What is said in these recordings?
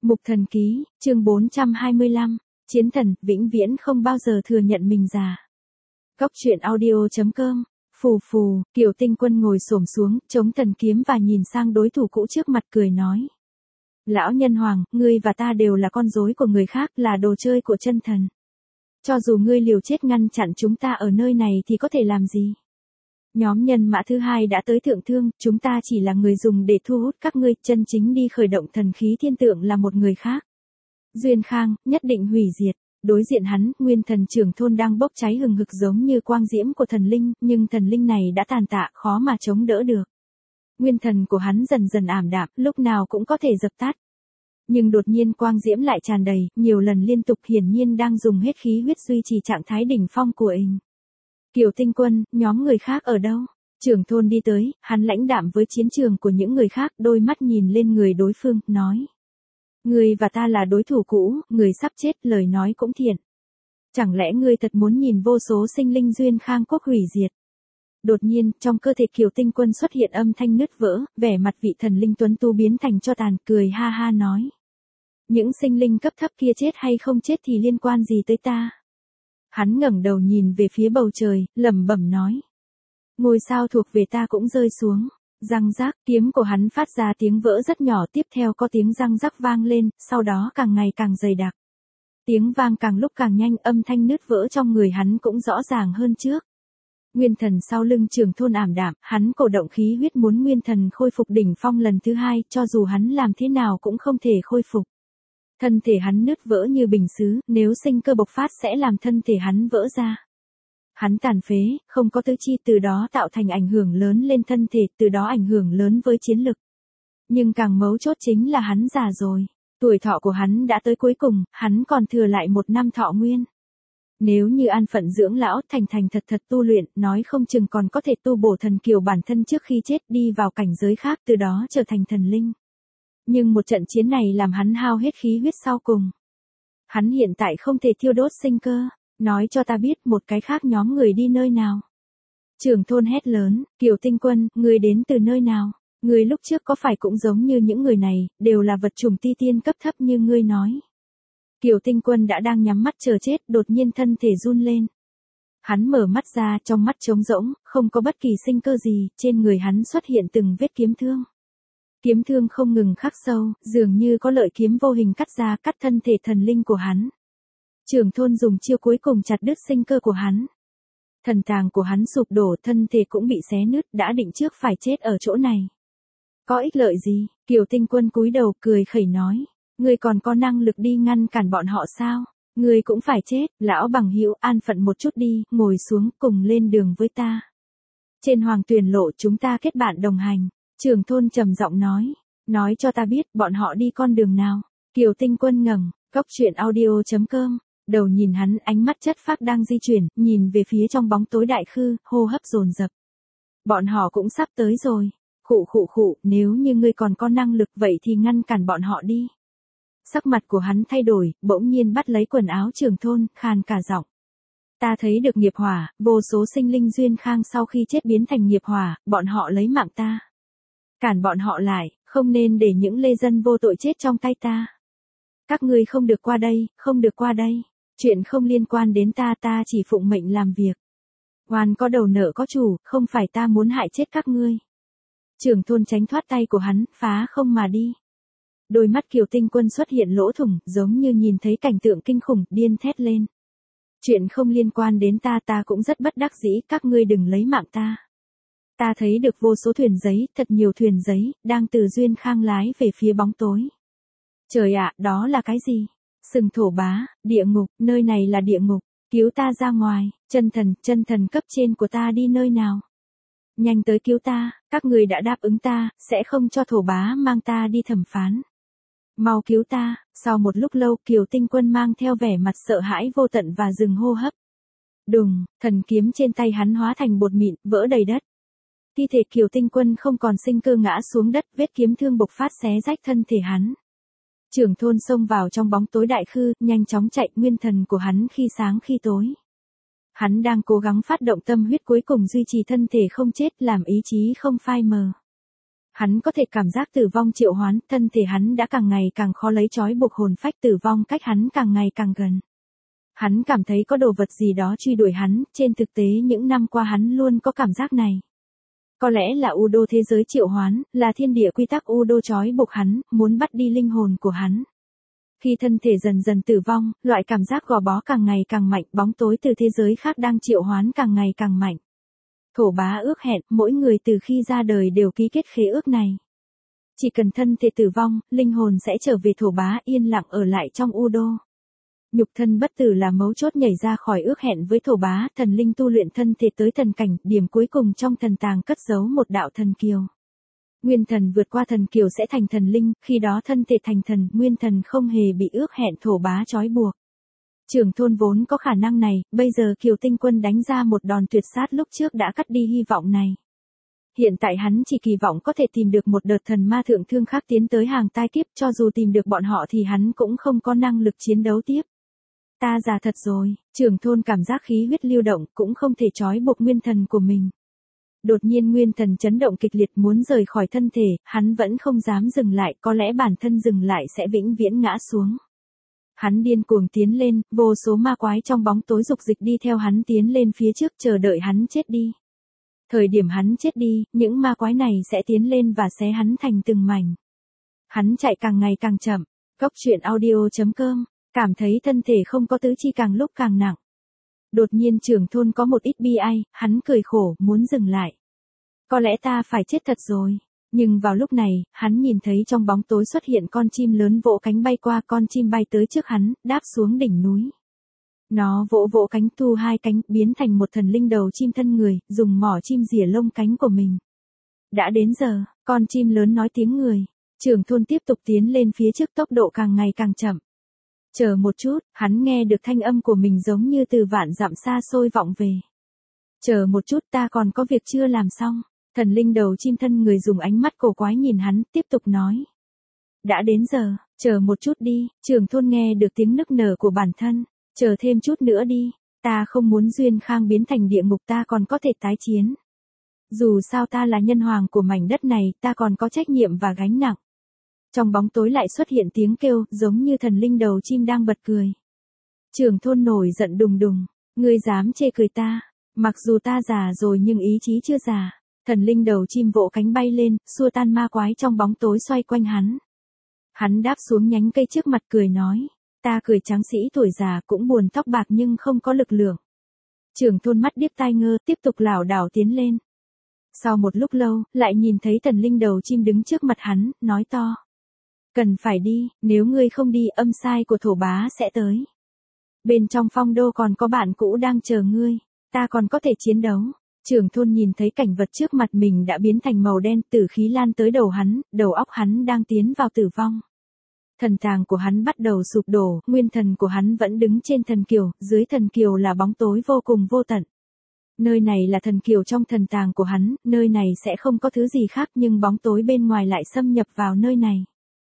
Mục Thần Ký, chương 425, Chiến Thần, vĩnh viễn không bao giờ thừa nhận mình già. Góc truyện audio.com, phù phù, Kiều Tinh Quân ngồi xổm xuống, chống thần kiếm và nhìn sang đối thủ cũ trước mặt cười nói. Lão nhân hoàng, ngươi và ta đều là con rối của người khác, là đồ chơi của chân thần. Cho dù ngươi liều chết ngăn chặn chúng ta ở nơi này thì có thể làm gì? Nhóm nhân mã thứ hai đã tới thượng thương, chúng ta chỉ là người dùng để thu hút các ngươi, chân chính đi khởi động thần khí thiên tượng là một người khác. Duyên Khang, nhất định hủy diệt. Đối diện hắn, nguyên thần trưởng thôn đang bốc cháy hừng hực giống như quang diễm của thần linh, nhưng thần linh này đã tàn tạ, khó mà chống đỡ được. Nguyên thần của hắn dần dần ảm đạm, lúc nào cũng có thể dập tắt. Nhưng đột nhiên quang diễm lại tràn đầy, nhiều lần liên tục, hiển nhiên đang dùng hết khí huyết duy trì trạng thái đỉnh phong của mình. Kiều Tinh Quân, nhóm người khác ở đâu? Trưởng thôn đi tới, hắn lãnh đạm với chiến trường của những người khác, đôi mắt nhìn lên người đối phương, nói. Ngươi và ta là đối thủ cũ, người sắp chết, lời nói cũng thiện. Chẳng lẽ ngươi thật muốn nhìn vô số sinh linh Duyên Khang quốc hủy diệt? Đột nhiên, trong cơ thể Kiều Tinh Quân xuất hiện âm thanh nứt vỡ, vẻ mặt vị thần linh tuấn tu biến thành tro tàn, cười ha ha nói. Những sinh linh cấp thấp kia chết hay không chết thì liên quan gì tới ta? Hắn ngẩng đầu nhìn về phía bầu trời, lẩm bẩm nói. Ngôi sao thuộc về ta cũng rơi xuống. Răng rác, kiếm của hắn phát ra tiếng vỡ rất nhỏ, tiếp theo có tiếng răng rắc vang lên, sau đó càng ngày càng dày đặc. Tiếng vang càng lúc càng nhanh, âm thanh nứt vỡ trong người hắn cũng rõ ràng hơn trước. Nguyên thần sau lưng trưởng thôn ảm đạm, hắn cổ động khí huyết muốn nguyên thần khôi phục đỉnh phong lần thứ hai, cho dù hắn làm thế nào cũng không thể khôi phục. Thân thể hắn nứt vỡ như bình sứ, nếu sinh cơ bộc phát sẽ làm thân thể hắn vỡ ra. Hắn tàn phế, không có tứ chi, từ đó tạo thành ảnh hưởng lớn lên thân thể, từ đó ảnh hưởng lớn với chiến lực. Nhưng càng mấu chốt chính là hắn già rồi. Tuổi thọ của hắn đã tới cuối cùng, hắn còn thừa lại 1 năm thọ nguyên. Nếu như an phận dưỡng lão, thành thật tu luyện, nói không chừng còn có thể tu bổ thần kiều bản thân trước khi chết, đi vào cảnh giới khác, từ đó trở thành thần linh. Nhưng một trận chiến này làm hắn hao hết khí huyết sau cùng. Hắn hiện tại không thể thiêu đốt sinh cơ. Nói cho ta biết một cái khác nhóm người đi nơi nào. Trưởng thôn hét lớn, Kiều Tinh Quân, ngươi đến từ nơi nào? Ngươi lúc trước có phải cũng giống như những người này, đều là vật chủng ti tiên cấp thấp như ngươi nói. Kiều Tinh Quân đã đang nhắm mắt chờ chết, đột nhiên thân thể run lên. Hắn mở mắt ra, trong mắt trống rỗng, không có bất kỳ sinh cơ gì, trên người hắn xuất hiện từng vết kiếm thương. Kiếm thương không ngừng khắc sâu, dường như có lợi kiếm vô hình cắt ra, cắt thân thể thần linh của hắn. Trưởng thôn dùng chiêu cuối cùng chặt đứt sinh cơ của hắn. Thần tàng của hắn sụp đổ, thân thể cũng bị xé nứt, đã định trước phải chết ở chỗ này. Có ích lợi gì? Kiều Tinh Quân cúi đầu cười khẩy nói. Ngươi còn có năng lực đi ngăn cản bọn họ sao? Ngươi cũng phải chết, lão bằng hữu, an phận một chút đi, ngồi xuống cùng lên đường với ta. Trên Hoàng Tuyền Lộ chúng ta kết bạn đồng hành. Trưởng thôn trầm giọng nói. Nói cho ta biết bọn họ đi con đường nào. Kiều Tinh Quân ngẩng, góc truyện audio.com. Đầu nhìn hắn, ánh mắt chất phác đang di chuyển, nhìn về phía trong bóng tối đại khư, hô hấp dồn dập. Bọn họ cũng sắp tới rồi. Khụ, nếu như ngươi còn có năng lực vậy thì ngăn cản bọn họ đi. Sắc mặt của hắn thay đổi, bỗng nhiên bắt lấy quần áo trưởng thôn, khàn cả giọng. Ta thấy được nghiệp hỏa, vô số sinh linh Duyên Khang sau khi chết biến thành nghiệp hỏa, bọn họ lấy mạng ta. Cản bọn họ lại, không nên để những lê dân vô tội chết trong tay ta. Các ngươi không được qua đây, không được qua đây. Chuyện không liên quan đến ta, ta chỉ phụng mệnh làm việc. Oan có đầu nợ có chủ, không phải ta muốn hại chết các ngươi. Trưởng thôn tránh thoát tay của hắn, phá không mà đi. Đôi mắt Kiều Tinh Quân xuất hiện lỗ thủng, giống như nhìn thấy cảnh tượng kinh khủng, điên thét lên. Chuyện không liên quan đến ta, ta cũng rất bất đắc dĩ, các ngươi đừng lấy mạng ta. Ta thấy được vô số thuyền giấy, thật nhiều thuyền giấy, đang từ Duyên Khang lái về phía bóng tối. Trời ạ, đó là cái gì? Sừng thổ bá, địa ngục, nơi này là địa ngục, cứu ta ra ngoài, chân thần cấp trên của ta đi nơi nào? Nhanh tới cứu ta, các người đã đáp ứng ta, sẽ không cho thổ bá mang ta đi thẩm phán. Mau cứu ta, sau một lúc lâu Kiều Tinh Quân mang theo vẻ mặt sợ hãi vô tận và dừng hô hấp. Đùng, thần kiếm trên tay hắn hóa thành bột mịn, vỡ đầy đất. Thi thể Kiều Tinh Quân không còn sinh cơ ngã xuống đất, vết kiếm thương bộc phát xé rách thân thể hắn. Trưởng thôn xông vào trong bóng tối đại khư, nhanh chóng chạy, nguyên thần của hắn khi sáng khi tối. Hắn đang cố gắng phát động tâm huyết cuối cùng duy trì thân thể không chết, làm ý chí không phai mờ. Hắn có thể cảm giác tử vong triệu hoán, thân thể hắn đã càng ngày càng khó lấy trói buộc hồn phách, tử vong cách hắn càng ngày càng gần. Hắn cảm thấy có đồ vật gì đó truy đuổi hắn, trên thực tế những năm qua hắn luôn có cảm giác này. Có lẽ là U Đô thế giới triệu hoán, là thiên địa quy tắc U Đô trói buộc hắn, muốn bắt đi linh hồn của hắn. Khi thân thể dần dần tử vong, loại cảm giác gò bó càng ngày càng mạnh, bóng tối từ thế giới khác đang triệu hoán càng ngày càng mạnh. Thổ Bá ước hẹn, mỗi người từ khi ra đời đều ký kết khế ước này. Chỉ cần thân thể tử vong, linh hồn sẽ trở về Thổ Bá yên lặng ở lại trong U Đô. Nhục thân bất tử là mấu chốt nhảy ra khỏi ước hẹn với Thổ Bá, thần linh tu luyện thân thể tới thần cảnh, điểm cuối cùng trong thần tàng cất giấu một đạo thần kiều. Nguyên thần vượt qua thần kiều sẽ thành thần linh, khi đó thân thể thành thần, nguyên thần không hề bị ước hẹn Thổ Bá trói buộc. Trưởng thôn vốn có khả năng này, bây giờ Kiều Tinh Quân đánh ra một đòn tuyệt sát lúc trước đã cắt đi hy vọng này. Hiện tại hắn chỉ kỳ vọng có thể tìm được một đợt thần ma thượng thương khác tiến tới hàng tai kiếp, cho dù tìm được bọn họ thì hắn cũng không có năng lực chiến đấu tiếp. Ta già thật rồi, trưởng thôn cảm giác khí huyết lưu động cũng không thể trói buộc nguyên thần của mình. Đột nhiên nguyên thần chấn động kịch liệt muốn rời khỏi thân thể, hắn vẫn không dám dừng lại, có lẽ bản thân dừng lại sẽ vĩnh viễn ngã xuống. Hắn điên cuồng tiến lên, vô số ma quái trong bóng tối dục dịch đi theo hắn tiến lên phía trước chờ đợi hắn chết đi. Thời điểm hắn chết đi, những ma quái này sẽ tiến lên và xé hắn thành từng mảnh. Hắn chạy càng ngày càng chậm. Góc truyện audio.com, cảm thấy thân thể không có tứ chi càng lúc càng nặng. Đột nhiên trưởng thôn có một ít bi ai, hắn cười khổ, muốn dừng lại. Có lẽ ta phải chết thật rồi. Nhưng vào lúc này, hắn nhìn thấy trong bóng tối xuất hiện con chim lớn vỗ cánh bay qua, con chim bay tới trước hắn, đáp xuống đỉnh núi. Nó vỗ vỗ cánh, thu hai cánh, biến thành một thần linh đầu chim thân người, dùng mỏ chim rỉa lông cánh của mình. Đã đến giờ, con chim lớn nói tiếng người. Trưởng thôn tiếp tục tiến lên phía trước, tốc độ càng ngày càng chậm. Chờ một chút, hắn nghe được thanh âm của mình giống như từ vạn dặm xa xôi vọng về. Chờ một chút, ta còn có việc chưa làm xong. Thần linh đầu chim thân người dùng ánh mắt cổ quái nhìn hắn, tiếp tục nói. Đã đến giờ, chờ một chút đi, trưởng thôn nghe được tiếng nức nở của bản thân. Chờ thêm chút nữa đi, ta không muốn Duyên Khang biến thành địa ngục, ta còn có thể tái chiến. Dù sao ta là nhân hoàng của mảnh đất này, ta còn có trách nhiệm và gánh nặng. Trong bóng tối lại xuất hiện tiếng kêu, giống như thần linh đầu chim đang bật cười. Trưởng thôn nổi giận đùng đùng, ngươi dám chê cười ta, mặc dù ta già rồi nhưng ý chí chưa già. Thần linh đầu chim vỗ cánh bay lên, xua tan ma quái trong bóng tối xoay quanh hắn. Hắn đáp xuống nhánh cây trước mặt cười nói, ta cười tráng sĩ tuổi già cũng buồn tóc bạc nhưng không có lực lượng. Trưởng thôn mắt điếc tai ngơ, tiếp tục lảo đảo tiến lên. Sau một lúc lâu, lại nhìn thấy thần linh đầu chim đứng trước mặt hắn, nói to. Cần phải đi, nếu ngươi không đi âm sai của Thổ Bá sẽ tới. Bên trong phong đô còn có bạn cũ đang chờ ngươi, ta còn có thể chiến đấu. Trưởng thôn nhìn thấy cảnh vật trước mặt mình đã biến thành màu đen, tử khí lan tới đầu hắn, đầu óc hắn đang tiến vào tử vong. Thần tàng của hắn bắt đầu sụp đổ, nguyên thần của hắn vẫn đứng trên thần kiều, dưới thần kiều là bóng tối vô cùng vô tận. Nơi này là thần kiều trong thần tàng của hắn, nơi này sẽ không có thứ gì khác nhưng bóng tối bên ngoài lại xâm nhập vào nơi này.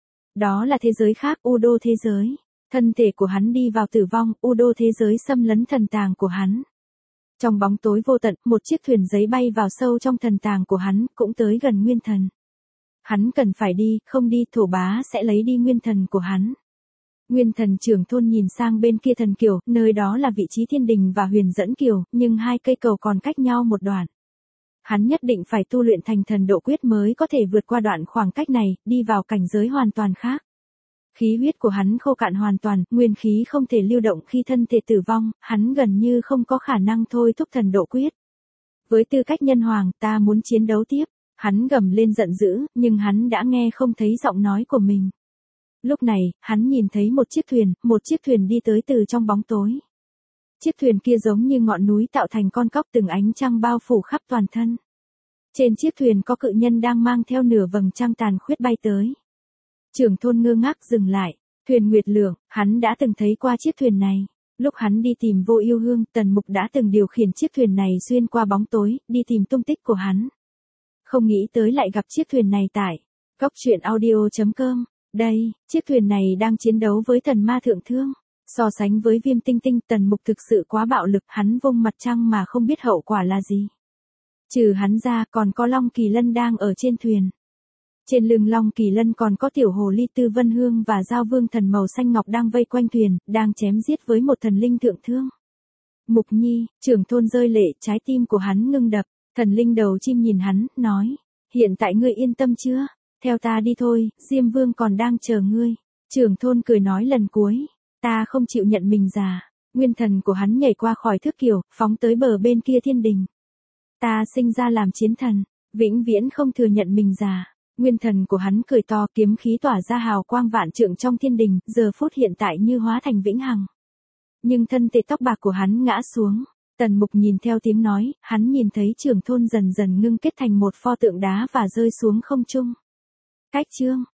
Đó là thế giới khác, U Đô thế giới. Thân thể của hắn đi vào tử vong, U Đô thế giới xâm lấn thần tàng của hắn. Trong bóng tối vô tận, một chiếc thuyền giấy bay vào sâu trong thần tàng của hắn, cũng tới gần nguyên thần. Hắn cần phải đi, không đi Thổ Bá sẽ lấy đi nguyên thần của hắn. Nguyên thần trưởng thôn nhìn sang bên kia thần kiều, nơi đó là vị trí thiên đình và huyền dẫn kiều, nhưng hai cây cầu còn cách nhau một đoạn. Hắn nhất định phải tu luyện thành thần độ quyết mới có thể vượt qua đoạn khoảng cách này, đi vào cảnh giới hoàn toàn khác. Khí huyết của hắn khô cạn hoàn toàn, nguyên khí không thể lưu động khi thân thể tử vong, hắn gần như không có khả năng thôi thúc thần độ quyết. Với tư cách nhân hoàng, ta muốn chiến đấu tiếp. Hắn gầm lên giận dữ, nhưng hắn đã nghe không thấy giọng nói của mình. Lúc này, hắn nhìn thấy một chiếc thuyền đi tới từ trong bóng tối. Chiếc thuyền kia giống như ngọn núi tạo thành con cóc, từng ánh trăng bao phủ khắp toàn thân. Trên chiếc thuyền có cự nhân đang mang theo nửa vầng trăng tàn khuyết bay tới. Trưởng thôn ngơ ngác dừng lại, thuyền Nguyệt Lượng, hắn đã từng thấy qua chiếc thuyền này. Lúc hắn đi tìm Vô Yêu Hương, Tần Mục đã từng điều khiển chiếc thuyền này xuyên qua bóng tối, đi tìm tung tích của hắn. Không nghĩ tới lại gặp chiếc thuyền này tại góc truyện audio.com. Đây, chiếc thuyền này đang chiến đấu với thần ma thượng thương. So sánh với Viêm Tinh Tinh, Tần Mục thực sự quá bạo lực, hắn vung mặt trăng mà không biết hậu quả là gì. Trừ hắn ra còn có Long Kỳ Lân đang ở trên thuyền. Trên lưng Long Kỳ Lân còn có tiểu hồ ly Tư Vân Hương và Giao Vương thần màu xanh ngọc đang vây quanh thuyền, đang chém giết với một thần linh thượng thương. Mục Nhi, trưởng thôn rơi lệ, trái tim của hắn ngưng đập, thần linh đầu chim nhìn hắn, nói, hiện tại ngươi yên tâm chưa? Theo ta đi thôi, Diêm Vương còn đang chờ ngươi. Trưởng thôn cười nói lần cuối, ta không chịu nhận mình già. Nguyên thần của hắn nhảy qua khỏi thước kiều, phóng tới bờ bên kia thiên đình. Ta sinh ra làm chiến thần, vĩnh viễn không thừa nhận mình già. Nguyên thần của hắn cười to, kiếm khí tỏa ra hào quang vạn trượng trong thiên đình, giờ phút hiện tại như hóa thành vĩnh hằng. Nhưng thân thể tóc bạc của hắn ngã xuống. Tần Mục nhìn theo tiếng nói, hắn nhìn thấy trưởng thôn dần dần ngưng kết thành một pho tượng đá và rơi xuống không trung. Cách chương